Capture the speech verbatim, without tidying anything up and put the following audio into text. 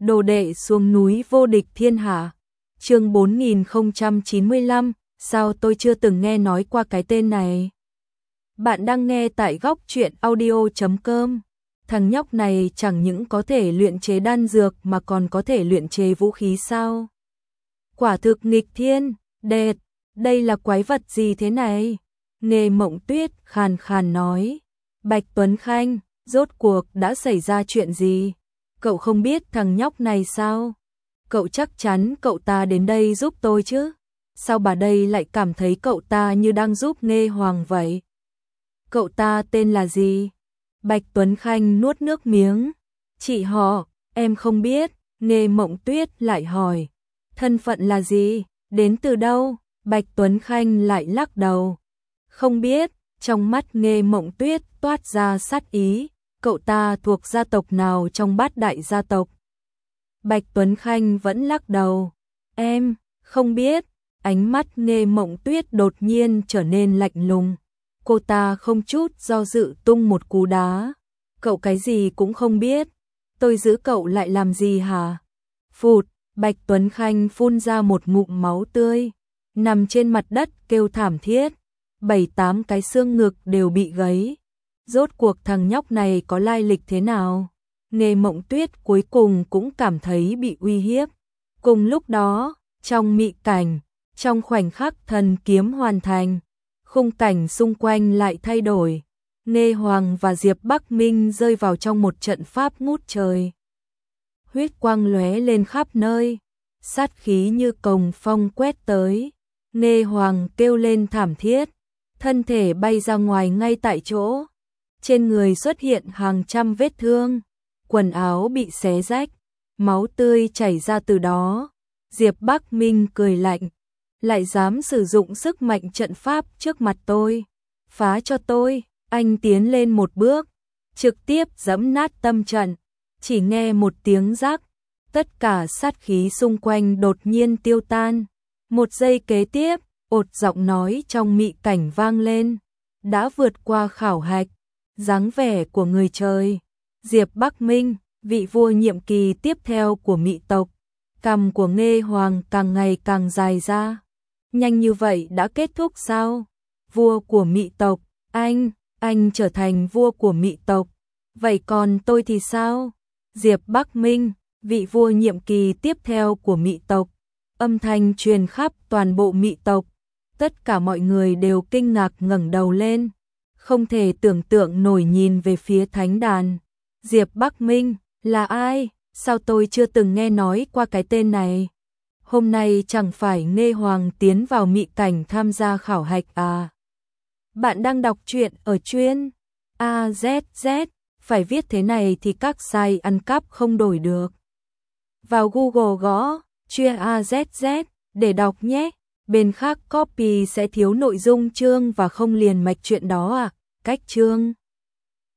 Đồ đệ xuống núi vô địch thiên hạ. Chương bốn nghìn không trăm chín mươi lăm, sao tôi chưa từng nghe nói qua cái tên này? Bạn đang nghe tại góc truyện audio chấm com. Thằng nhóc này chẳng những có thể luyện chế đan dược mà còn có thể luyện chế vũ khí sao? Quả thực nghịch thiên, đệt, đây là quái vật gì thế này? Nghe Mộng Tuyết khàn khàn nói. Bạch Tuấn Khanh, rốt cuộc đã xảy ra chuyện gì? Cậu không biết thằng nhóc này sao? Cậu chắc chắn cậu ta đến đây giúp tôi chứ? Sao bà đây lại cảm thấy cậu ta như đang giúp Nghê Hoàng vậy? Cậu ta tên là gì? Bạch Tuấn Khanh nuốt nước miếng. Chị họ, em không biết. Nghê Mộng Tuyết lại hỏi. Thân phận là gì? Đến từ đâu? Bạch Tuấn Khanh lại lắc đầu. Không biết. Trong mắt Nghê Mộng Tuyết toát ra sát ý. Cậu ta thuộc gia tộc nào trong bát đại gia tộc? Bạch Tuấn Khanh vẫn lắc đầu. Em, không biết. Ánh mắt Nghê Mộng Tuyết đột nhiên trở nên lạnh lùng. Cô ta không chút do dự tung một cú đá. Cậu cái gì cũng không biết. Tôi giữ cậu lại làm gì hả? Phụt, Bạch Tuấn Khanh phun ra một ngụm máu tươi. Nằm trên mặt đất kêu thảm thiết. Bảy tám cái xương ngực đều bị gấy. Rốt cuộc thằng nhóc này có lai lịch thế nào? Nghê Mộng Tuyết cuối cùng cũng cảm thấy bị uy hiếp. Cùng lúc đó, trong mị cảnh, trong khoảnh khắc thần kiếm hoàn thành, khung cảnh xung quanh lại thay đổi. Nghê Hoàng và Diệp Bắc Minh rơi vào trong một trận pháp ngút trời. Huyết quang lóe lên khắp nơi, sát khí như cồng phong quét tới. Nghê Hoàng kêu lên thảm thiết, thân thể bay ra ngoài ngay tại chỗ. Trên người xuất hiện hàng trăm vết thương, quần áo bị xé rách, máu tươi chảy ra từ đó. Diệp Bắc Minh cười lạnh, lại dám sử dụng sức mạnh trận pháp trước mặt tôi, phá cho tôi. Anh tiến lên một bước, trực tiếp giẫm nát tâm trận. Chỉ nghe một tiếng rắc, tất cả sát khí xung quanh đột nhiên tiêu tan. Một giây kế tiếp, ột giọng nói trong mị cảnh vang lên. Đã vượt qua khảo hạch, dáng vẻ của người trời. Diệp Bắc Minh, vị vua nhiệm kỳ tiếp theo của mị tộc. Cằm của Nghê Hoàng càng ngày càng dài ra. Nhanh như vậy đã kết thúc sao? Vua của mị tộc, anh, anh trở thành vua của mị tộc. Vậy còn tôi thì sao? Diệp Bắc Minh, vị vua nhiệm kỳ tiếp theo của mị tộc. Âm thanh truyền khắp toàn bộ mị tộc. Tất cả mọi người đều kinh ngạc ngẩng đầu lên, không thể tưởng tượng nổi nhìn về phía thánh đàn. Diệp Bắc Minh, là ai? Sao tôi chưa từng nghe nói qua cái tên này? Hôm nay chẳng phải Nghê Hoàng tiến vào mị cảnh tham gia khảo hạch à? Bạn đang đọc truyện ở chuyên a zét zét, phải viết thế này thì các site ăn cắp không đổi được. Vào Google gõ chuyên a zét zét để đọc nhé. Bên khác copy sẽ thiếu nội dung chương và không liền mạch chuyện đó à? Cách chương